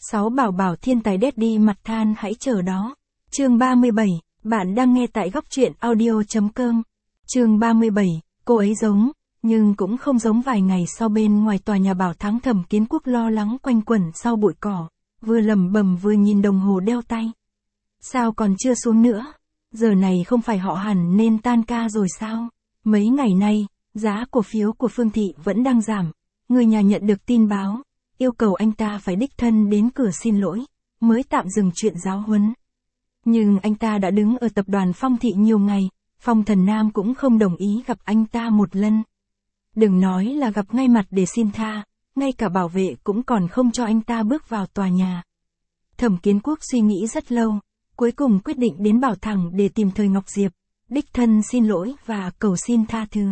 6 bảo bảo thiên tài daddy mặt than hãy chờ đó. Chương 37, bạn đang nghe tại góc truyện audio.com. Chương 37, cô ấy giống, nhưng cũng không giống vài ngày sau bên ngoài tòa nhà Bảo Thắng Thẩm Kiến Quốc lo lắng quanh quẩn sau bụi cỏ, vừa lẩm bẩm vừa nhìn đồng hồ đeo tay. Sao còn chưa xuống nữa? Giờ này không phải họ hẳn nên tan ca rồi sao? Mấy ngày nay, giá cổ phiếu của Phương Thị vẫn đang giảm. Người nhà nhận được tin báo, yêu cầu anh ta phải đích thân đến cửa xin lỗi, mới tạm dừng chuyện giáo huấn. Nhưng anh ta đã đứng ở tập đoàn Phong Thị nhiều ngày, Phong Thần Nam cũng không đồng ý gặp anh ta một lần. Đừng nói là gặp ngay mặt để xin tha, ngay cả bảo vệ cũng còn không cho anh ta bước vào tòa nhà. Thẩm Kiến Quốc suy nghĩ rất lâu, cuối cùng quyết định đến Bảo Thẳng để tìm Thời Ngọc Diệp, đích thân xin lỗi và cầu xin tha thứ.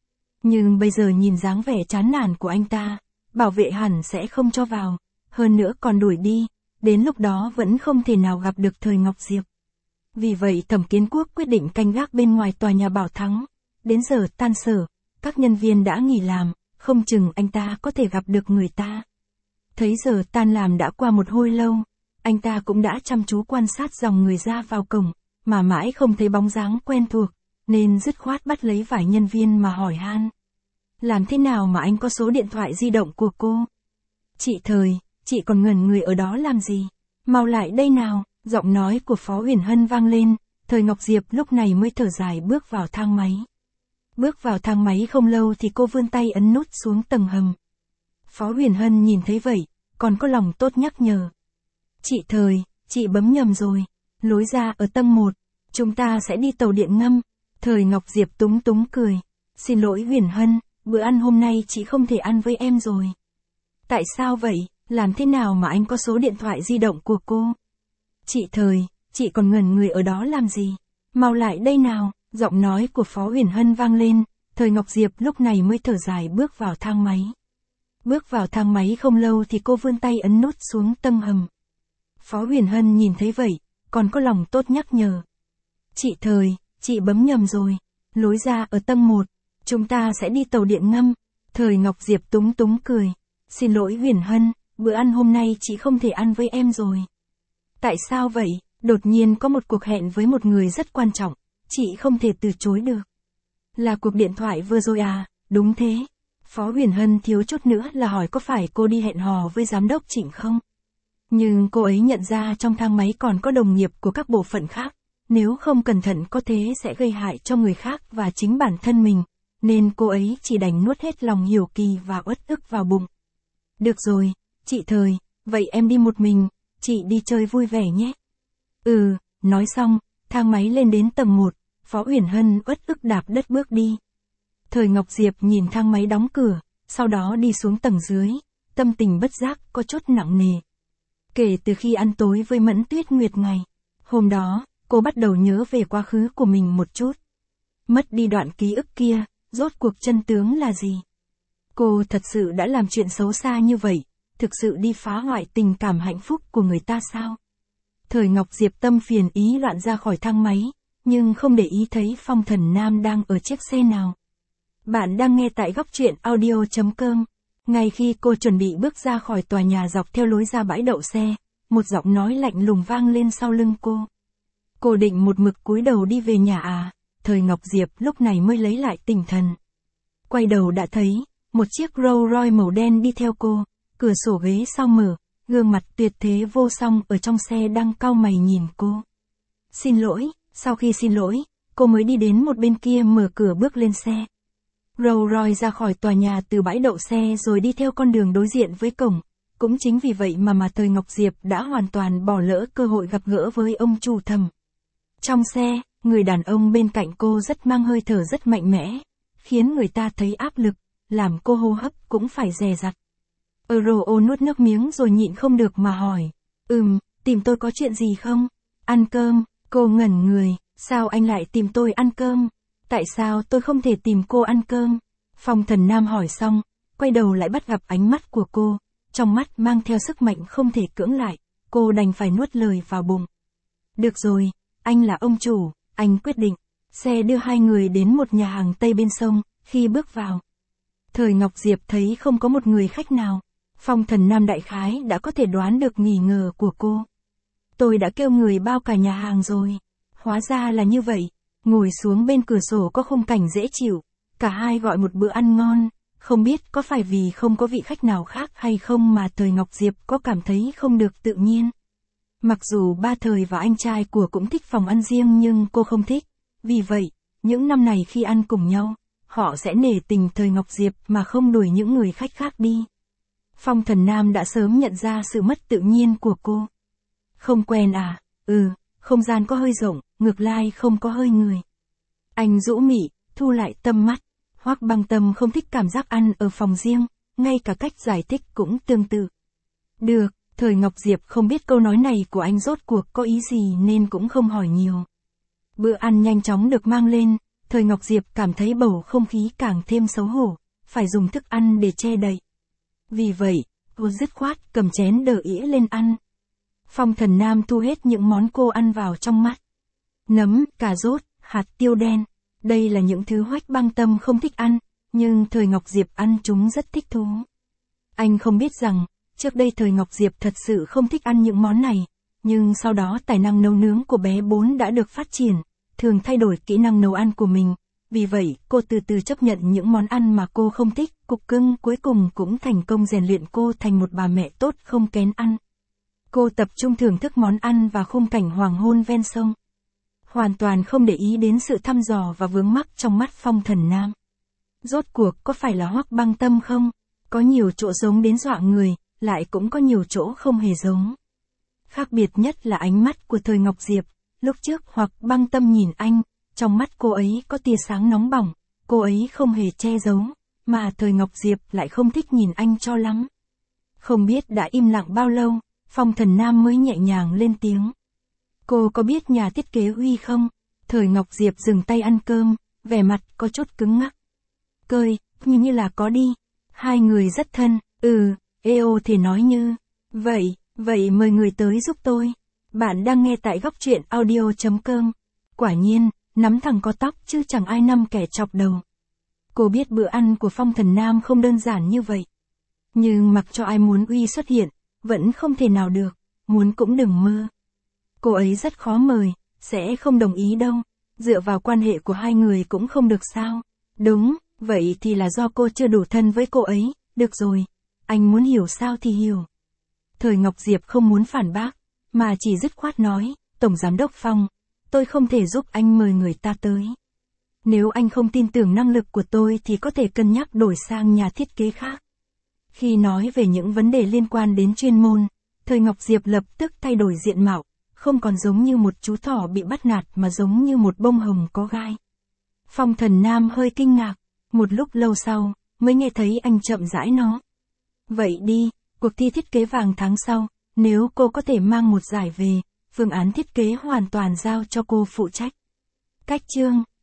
Nhưng bây giờ nhìn dáng vẻ chán nản của anh ta, bảo vệ hẳn sẽ không cho vào, hơn nữa còn đuổi đi, đến lúc đó vẫn không thể nào gặp được Thời Ngọc Diệp. Vì vậy Thẩm Kiến Quốc quyết định canh gác bên ngoài tòa nhà Bảo Thắng. Đến giờ tan sở, các nhân viên đã nghỉ làm, không chừng anh ta có thể gặp được người ta. Thấy giờ tan làm đã qua một hồi lâu, anh ta cũng đã chăm chú quan sát dòng người ra vào cổng, mà mãi không thấy bóng dáng quen thuộc, nên dứt khoát bắt lấy vài nhân viên mà hỏi han. Làm thế nào mà anh có số điện thoại di động của cô? Chị Thời, chị còn ngẩn người ở đó làm gì? Mau lại đây nào, giọng nói của Phó Huyền Hân vang lên, Thời Ngọc Diệp lúc này mới thở dài bước vào thang máy. Bước vào thang máy không lâu thì cô vươn tay ấn nút xuống tầng hầm. Phó Huyền Hân nhìn thấy vậy, còn có lòng tốt nhắc nhở. Chị Thời, chị bấm nhầm rồi, lối ra ở tầng 1, chúng ta sẽ đi tàu điện ngầm. Thời Ngọc Diệp túng túng cười. Xin lỗi Huyền Hân, bữa ăn hôm nay chị không thể ăn với em rồi. Tại sao vậy, làm thế nào mà anh có số điện thoại di động của cô? Chị Thời, chị còn ngẩn người ở đó làm gì? Mau lại đây nào, giọng nói của Phó Huyền Hân vang lên, Thời Ngọc Diệp lúc này mới thở dài bước vào thang máy. Bước vào thang máy không lâu thì cô vươn tay ấn nút xuống tầng hầm. Phó Huyền Hân nhìn thấy vậy, còn có lòng tốt nhắc nhở. Chị Thời, chị bấm nhầm rồi, lối ra ở tầng 1, chúng ta sẽ đi tàu điện ngầm. Thời Ngọc Diệp túng túng cười. Xin lỗi Huyền Hân, bữa ăn hôm nay chị không thể ăn với em rồi. Tại sao vậy? Đột nhiên có một cuộc hẹn với một người rất quan trọng, chị không thể từ chối được. Là cuộc điện thoại vừa rồi à? Đúng thế. Phó Huyền Hân thiếu chút nữa là hỏi có phải cô đi hẹn hò với giám đốc Trịnh không? Nhưng cô ấy nhận ra trong thang máy còn có đồng nghiệp của các bộ phận khác, nếu không cẩn thận có thế sẽ gây hại cho người khác và chính bản thân mình, nên cô ấy chỉ đành nuốt hết lòng hiếu kỳ và uất ức vào bụng. Được rồi, chị Thời, vậy em đi một mình, chị đi chơi vui vẻ nhé. Nói xong, thang máy lên đến tầng 1, Phó Huyền Hân uất ức đạp đất bước đi. Thời Ngọc Diệp nhìn thang máy đóng cửa, sau đó đi xuống tầng dưới, tâm tình bất giác có chút nặng nề. Kể từ khi ăn tối với Mẫn Tuyết Nguyệt ngày hôm đó, cô bắt đầu nhớ về quá khứ của mình một chút. Mất đi đoạn ký ức kia, rốt cuộc chân tướng là gì? Cô thật sự đã làm chuyện xấu xa như vậy, thực sự đi phá hoại tình cảm hạnh phúc của người ta sao? Thời Ngọc Diệp tâm phiền ý loạn ra khỏi thang máy, nhưng không để ý thấy Phong Thần Nam đang ở chiếc xe nào. Bạn đang nghe tại góc truyện audio.com. Ngay khi cô chuẩn bị bước ra khỏi tòa nhà dọc theo lối ra bãi đậu xe, một giọng nói lạnh lùng vang lên sau lưng cô. Cô định một mực cúi đầu đi về nhà à? Thời Ngọc Diệp lúc này mới lấy lại tinh thần. Quay đầu đã thấy, một chiếc Rolls Royce màu đen đi theo cô, cửa sổ ghế sau mở, gương mặt tuyệt thế vô song ở trong xe đang cau mày nhìn cô. Xin lỗi, sau khi xin lỗi, cô mới đi đến một bên kia mở cửa bước lên xe. Rolls Royce ra khỏi tòa nhà từ bãi đậu xe rồi đi theo con đường đối diện với cổng. Cũng chính vì vậy mà Thời Ngọc Diệp đã hoàn toàn bỏ lỡ cơ hội gặp gỡ với ông chủ Thẩm. Trong xe, người đàn ông bên cạnh cô rất mang hơi thở rất mạnh mẽ, khiến người ta thấy áp lực, làm cô hô hấp cũng phải dè dặt. Euro nuốt nước miếng rồi nhịn không được mà hỏi. Tìm tôi có chuyện gì không? Ăn cơm, cô ngẩn người, sao anh lại tìm tôi ăn cơm? Tại sao tôi không thể tìm cô ăn cơm? Phong Thần Nam hỏi xong, quay đầu lại bắt gặp ánh mắt của cô, trong mắt mang theo sức mạnh không thể cưỡng lại, cô đành phải nuốt lời vào bụng. Được rồi, anh là ông chủ, anh quyết định. Xe đưa hai người đến một nhà hàng Tây bên sông, khi bước vào. Thời Ngọc Diệp thấy không có một người khách nào. Phong Thần Nam đại khái đã có thể đoán được nghi ngờ của cô. Tôi đã kêu người bao cả nhà hàng rồi. Hóa ra là như vậy. Ngồi xuống bên cửa sổ có khung cảnh dễ chịu. Cả hai gọi một bữa ăn ngon. Không biết có phải vì không có vị khách nào khác hay không mà Thời Ngọc Diệp có cảm thấy không được tự nhiên. Mặc dù ba Thời và anh trai của cũng thích phòng ăn riêng nhưng cô không thích. Vì vậy, những năm này khi ăn cùng nhau, họ sẽ nể tình Thời Ngọc Diệp mà không đuổi những người khách khác đi. Phong Thần Nam đã sớm nhận ra sự mất tự nhiên của cô. Không quen à? Không gian có hơi rộng, ngược lại không có hơi người. Anh rũ mị, thu lại tầm mắt. Hoắc Băng Tâm không thích cảm giác ăn ở phòng riêng, ngay cả cách giải thích cũng tương tự. Được, Thời Ngọc Diệp không biết câu nói này của anh rốt cuộc có ý gì nên cũng không hỏi nhiều. Bữa ăn nhanh chóng được mang lên, Thời Ngọc Diệp cảm thấy bầu không khí càng thêm xấu hổ, phải dùng thức ăn để che đậy. Vì vậy, cô dứt khoát cầm chén đờ ĩa lên ăn. Phong Thần Nam thu hết những món cô ăn vào trong mắt. Nấm, cà rốt, hạt tiêu đen. Đây là những thứ Hoắc Băng Tâm không thích ăn, nhưng Thời Ngọc Diệp ăn chúng rất thích thú. Anh không biết rằng, trước đây Thời Ngọc Diệp thật sự không thích ăn những món này, nhưng sau đó tài năng nấu nướng của bé 4 đã được phát triển, thường thay đổi kỹ năng nấu ăn của mình. Vì vậy, cô từ từ chấp nhận những món ăn mà cô không thích, cục cưng cuối cùng cũng thành công rèn luyện cô thành một bà mẹ tốt không kén ăn. Cô tập trung thưởng thức món ăn và khung cảnh hoàng hôn ven sông. Hoàn toàn không để ý đến sự thăm dò và vướng mắc trong mắt Phong Thần Nam. Rốt cuộc có phải là Hoắc Băng Tâm không? Có nhiều chỗ giống đến dọa người, lại cũng có nhiều chỗ không hề giống. Khác biệt nhất là ánh mắt của Thời Ngọc Diệp. Lúc trước Hoắc Băng Tâm nhìn anh, trong mắt cô ấy có tia sáng nóng bỏng, cô ấy không hề che giấu, mà Thời Ngọc Diệp lại không thích nhìn anh cho lắm. Không biết đã im lặng bao lâu, Phong Thần Nam mới nhẹ nhàng lên tiếng. Cô có biết nhà thiết kế Huy không? Thời Ngọc Diệp dừng tay ăn cơm, vẻ mặt có chút cứng ngắc. Cười, như là có đi. Hai người rất thân, Eo thì nói như. Vậy mời người tới giúp tôi. Bạn đang nghe tại góc truyện audio.com. Quả nhiên, nắm thằng có tóc chứ chẳng ai nắm kẻ chọc đầu. Cô biết bữa ăn của Phong Thần Nam không đơn giản như vậy. Nhưng mặc cho ai muốn Uy xuất hiện, vẫn không thể nào được, muốn cũng đừng mơ. Cô ấy rất khó mời, sẽ không đồng ý đâu, dựa vào quan hệ của hai người cũng không được sao. Đúng, vậy thì là do cô chưa đủ thân với cô ấy, được rồi, anh muốn hiểu sao thì hiểu. Thời Ngọc Diệp không muốn phản bác, mà chỉ dứt khoát nói, Tổng Giám đốc Phong, tôi không thể giúp anh mời người ta tới. Nếu anh không tin tưởng năng lực của tôi thì có thể cân nhắc đổi sang nhà thiết kế khác. Khi nói về những vấn đề liên quan đến chuyên môn, Thời Ngọc Diệp lập tức thay đổi diện mạo, không còn giống như một chú thỏ bị bắt nạt mà giống như một bông hồng có gai. Phong Thần Nam hơi kinh ngạc, một lúc lâu sau, mới nghe thấy anh chậm rãi nói. Vậy đi, cuộc thi thiết kế vàng tháng sau, nếu cô có thể mang một giải về, phương án thiết kế hoàn toàn giao cho cô phụ trách. Cách chương